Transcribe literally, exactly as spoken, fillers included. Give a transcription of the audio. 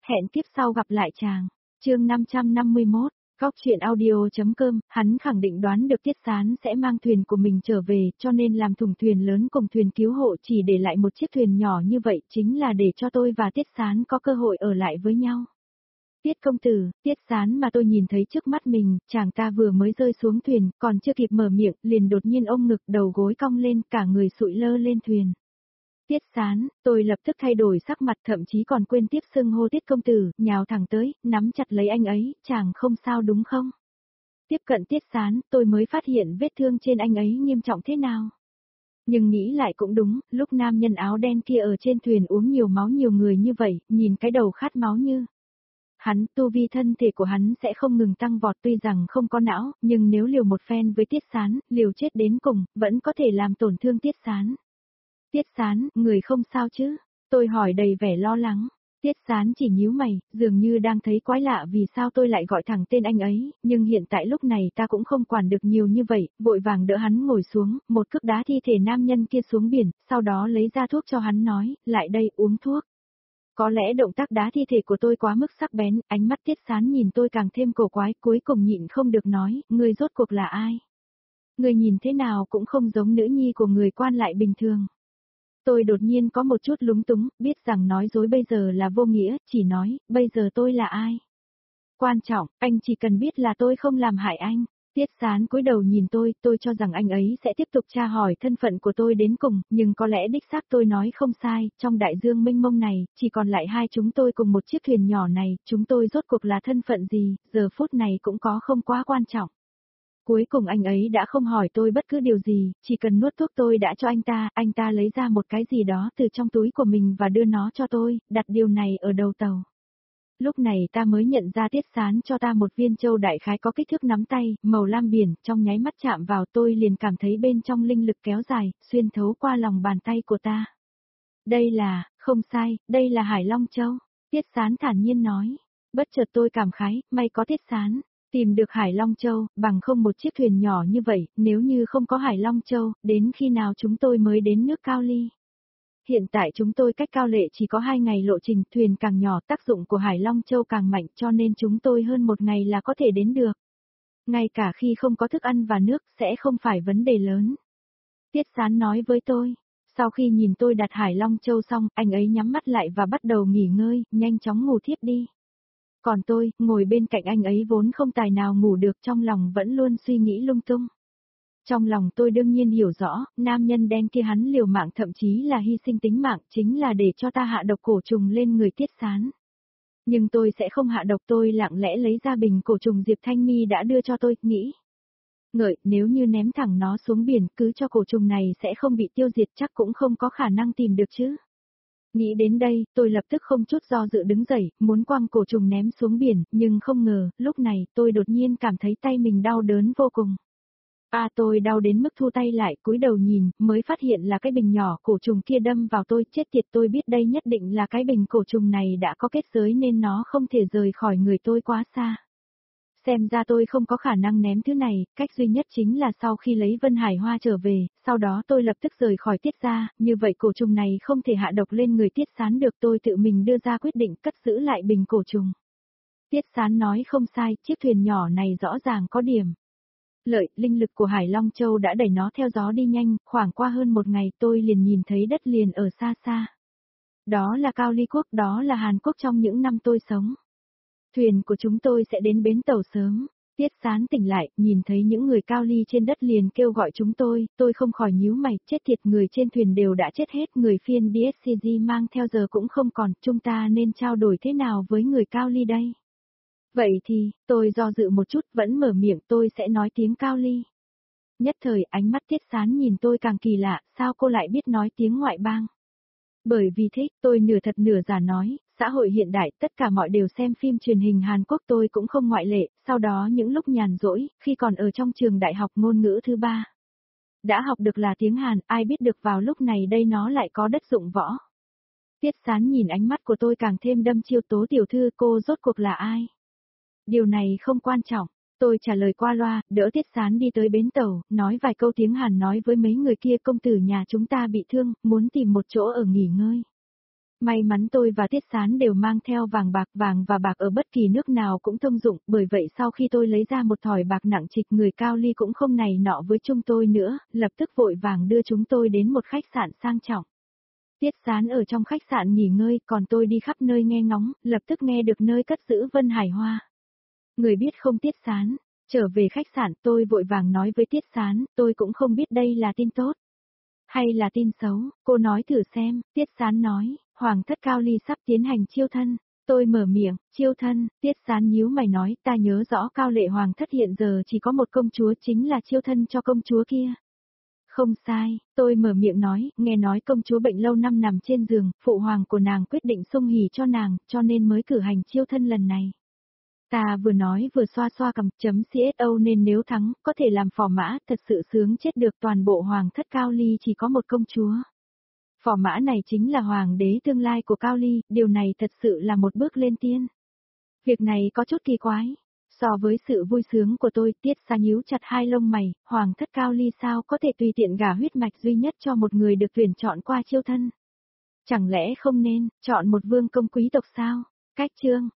Hẹn tiếp sau gặp lại chàng. Chương năm trăm năm mươi mốt, Góc truyện audio.com, hắn khẳng định đoán được Tiết Sán sẽ mang thuyền của mình trở về, cho nên làm thùng thuyền lớn cùng thuyền cứu hộ chỉ để lại một chiếc thuyền nhỏ như vậy chính là để cho tôi và Tiết Sán có cơ hội ở lại với nhau. Tiết công tử, Tiết Sán mà tôi nhìn thấy trước mắt mình, chàng ta vừa mới rơi xuống thuyền, còn chưa kịp mở miệng, liền đột nhiên ôm ngực, đầu gối cong lên, cả người sụi lơ lên thuyền. Tiết Sán, tôi lập tức thay đổi sắc mặt, thậm chí còn quên tiếp xưng hô Tiết công tử, nhào thẳng tới, nắm chặt lấy anh ấy, chàng không sao đúng không? Tiếp cận Tiết Sán, tôi mới phát hiện vết thương trên anh ấy nghiêm trọng thế nào. Nhưng nghĩ lại cũng đúng, lúc nam nhân áo đen kia ở trên thuyền uống nhiều máu nhiều người như vậy, nhìn cái đầu khát máu như. Hắn, tu vi thân thể của hắn sẽ không ngừng tăng vọt, tuy rằng không có não, nhưng nếu liều một phen với Tiết Sán, liều chết đến cùng, vẫn có thể làm tổn thương Tiết Sán. Tiết Sán, người không sao chứ? Tôi hỏi đầy vẻ lo lắng. Tiết Sán chỉ nhíu mày, dường như đang thấy quái lạ vì sao tôi lại gọi thẳng tên anh ấy, nhưng hiện tại lúc này ta cũng không quản được nhiều như vậy, vội vàng đỡ hắn ngồi xuống, một cước đá thi thể nam nhân kia xuống biển, sau đó lấy ra thuốc cho hắn nói, lại đây uống thuốc. Có lẽ động tác đá thi thể của tôi quá mức sắc bén, ánh mắt Tiết Sán nhìn tôi càng thêm cổ quái, cuối cùng nhịn không được nói, người rốt cuộc là ai? Người nhìn thế nào cũng không giống nữ nhi của người quan lại bình thường. Tôi đột nhiên có một chút lúng túng, biết rằng nói dối bây giờ là vô nghĩa, chỉ nói, bây giờ tôi là ai? Quan trọng, anh chỉ cần biết là tôi không làm hại anh. Tiết Sán cúi đầu nhìn tôi, tôi cho rằng anh ấy sẽ tiếp tục tra hỏi thân phận của tôi đến cùng, nhưng có lẽ đích xác tôi nói không sai, trong đại dương mênh mông này, chỉ còn lại hai chúng tôi cùng một chiếc thuyền nhỏ này, chúng tôi rốt cuộc là thân phận gì, giờ phút này cũng có không quá quan trọng. Cuối cùng anh ấy đã không hỏi tôi bất cứ điều gì, chỉ cần nuốt thuốc tôi đã cho anh ta, anh ta lấy ra một cái gì đó từ trong túi của mình và đưa nó cho tôi, đặt điều này ở đầu tàu. Lúc này ta mới nhận ra Tiết Sán cho ta một viên châu đại khái có kích thước nắm tay, màu lam biển, trong nháy mắt chạm vào tôi liền cảm thấy bên trong linh lực kéo dài, xuyên thấu qua lòng bàn tay của ta. Đây là, không sai, đây là Hải Long Châu, Tiết Sán thản nhiên nói. Bất chợt tôi cảm khái, may có Tiết Sán. Tìm được Hải Long Châu, bằng không một chiếc thuyền nhỏ như vậy, nếu như không có Hải Long Châu, đến khi nào chúng tôi mới đến nước Cao Ly? Hiện tại chúng tôi cách Cao Lệ chỉ có hai ngày lộ trình, thuyền càng nhỏ tác dụng của Hải Long Châu càng mạnh cho nên chúng tôi hơn một ngày là có thể đến được. Ngay cả khi không có thức ăn và nước sẽ không phải vấn đề lớn. Tiết Sán nói với tôi, sau khi nhìn tôi đặt Hải Long Châu xong, anh ấy nhắm mắt lại và bắt đầu nghỉ ngơi, nhanh chóng ngủ thiếp đi. Còn tôi, ngồi bên cạnh anh ấy vốn không tài nào ngủ được, trong lòng vẫn luôn suy nghĩ lung tung. Trong lòng tôi đương nhiên hiểu rõ, nam nhân đen kia hắn liều mạng thậm chí là hy sinh tính mạng chính là để cho ta hạ độc cổ trùng lên người Tiết Sán. Nhưng tôi sẽ không hạ độc, tôi lặng lẽ lấy ra bình cổ trùng Diệp Thanh Mi đã đưa cho tôi, nghĩ. Ngợi, nếu như ném thẳng nó xuống biển cứ cho cổ trùng này sẽ không bị tiêu diệt chắc cũng không có khả năng tìm được chứ. Nghĩ đến đây, tôi lập tức không chút do dự đứng dậy, muốn quăng cổ trùng ném xuống biển, nhưng không ngờ, lúc này, tôi đột nhiên cảm thấy tay mình đau đớn vô cùng. À tôi đau đến mức thu tay lại, cúi đầu nhìn, mới phát hiện là cái bình nhỏ cổ trùng kia đâm vào tôi, chết tiệt, tôi biết đây nhất định là cái bình cổ trùng này đã có kết giới nên nó không thể rời khỏi người tôi quá xa. Xem ra tôi không có khả năng ném thứ này, cách duy nhất chính là sau khi lấy Vân Hải Hoa trở về, sau đó tôi lập tức rời khỏi Tiết gia, như vậy cổ trùng này không thể hạ độc lên người Tiết Sán được, tôi tự mình đưa ra quyết định cất giữ lại bình cổ trùng. Tiết Sán nói không sai, chiếc thuyền nhỏ này rõ ràng có điểm. Lợi, linh lực của Hải Long Châu đã đẩy nó theo gió đi nhanh, khoảng qua hơn một ngày tôi liền nhìn thấy đất liền ở xa xa. Đó là Cao Ly Quốc, đó là Hàn Quốc trong những năm tôi sống. Thuyền của chúng tôi sẽ đến bến tàu sớm. Tiết Sán tỉnh lại, nhìn thấy những người Cao Ly trên đất liền kêu gọi chúng tôi, tôi không khỏi nhíu mày, chết thiệt, người trên thuyền đều đã chết hết, người phiên đê ét xê giê mang theo giờ cũng không còn, chúng ta nên trao đổi thế nào với người Cao Ly đây? Vậy thì, tôi do dự một chút vẫn mở miệng, tôi sẽ nói tiếng Cao Ly. Nhất thời ánh mắt Tiết Sán nhìn tôi càng kỳ lạ, sao cô lại biết nói tiếng ngoại bang? Bởi vì thích, tôi nửa thật nửa giả nói, xã hội hiện đại tất cả mọi đều xem phim truyền hình Hàn Quốc tôi cũng không ngoại lệ, sau đó những lúc nhàn rỗi, khi còn ở trong trường đại học ngôn ngữ thứ ba. Đã học được là tiếng Hàn, ai biết được vào lúc này đây nó lại có đất dụng võ. Tiết Sán nhìn ánh mắt của tôi càng thêm đâm chiêu, Tố tiểu thư, cô rốt cuộc là ai? Điều này không quan trọng. Tôi trả lời qua loa, đỡ Tiết Sán đi tới bến tàu, nói vài câu tiếng Hàn nói với mấy người kia, công tử nhà chúng ta bị thương, muốn tìm một chỗ ở nghỉ ngơi. May mắn tôi và Tiết Sán đều mang theo vàng bạc, vàng và bạc ở bất kỳ nước nào cũng thông dụng, bởi vậy sau khi tôi lấy ra một thỏi bạc nặng trịch, người Cao Ly cũng không này nọ với chúng tôi nữa, lập tức vội vàng đưa chúng tôi đến một khách sạn sang trọng. Tiết Sán ở trong khách sạn nghỉ ngơi, còn tôi đi khắp nơi nghe ngóng, lập tức nghe được nơi cất giữ Vân Hải Hoa. Người biết không Tiết Sán, trở về khách sạn tôi vội vàng nói với Tiết Sán, tôi cũng không biết đây là tin tốt hay là tin xấu, cô nói thử xem, Tiết Sán nói, Hoàng thất Cao Ly sắp tiến hành chiêu thân. Tôi mở miệng, chiêu thân, Tiết Sán nhíu mày nói, ta nhớ rõ Cao Lệ Hoàng thất hiện giờ chỉ có một công chúa, chính là chiêu thân cho công chúa kia. Không sai, tôi mở miệng nói, nghe nói công chúa bệnh lâu năm nằm trên giường, phụ hoàng của nàng quyết định xung hỉ cho nàng, cho nên mới cử hành chiêu thân lần này. Ta vừa nói vừa xoa xoa cầm chấm xô nên nếu thắng, có thể làm phò mã, thật sự sướng chết được, toàn bộ hoàng thất Cao Ly chỉ có một công chúa. Phò mã này chính là hoàng đế tương lai của Cao Ly, điều này thật sự là một bước lên tiên. Việc này có chút kỳ quái. So với sự vui sướng của tôi, Tiết Sa nhíu chặt hai lông mày, hoàng thất Cao Ly sao có thể tùy tiện gả huyết mạch duy nhất cho một người được tuyển chọn qua chiêu thân. Chẳng lẽ không nên, chọn một vương công quý tộc sao? Cách chương.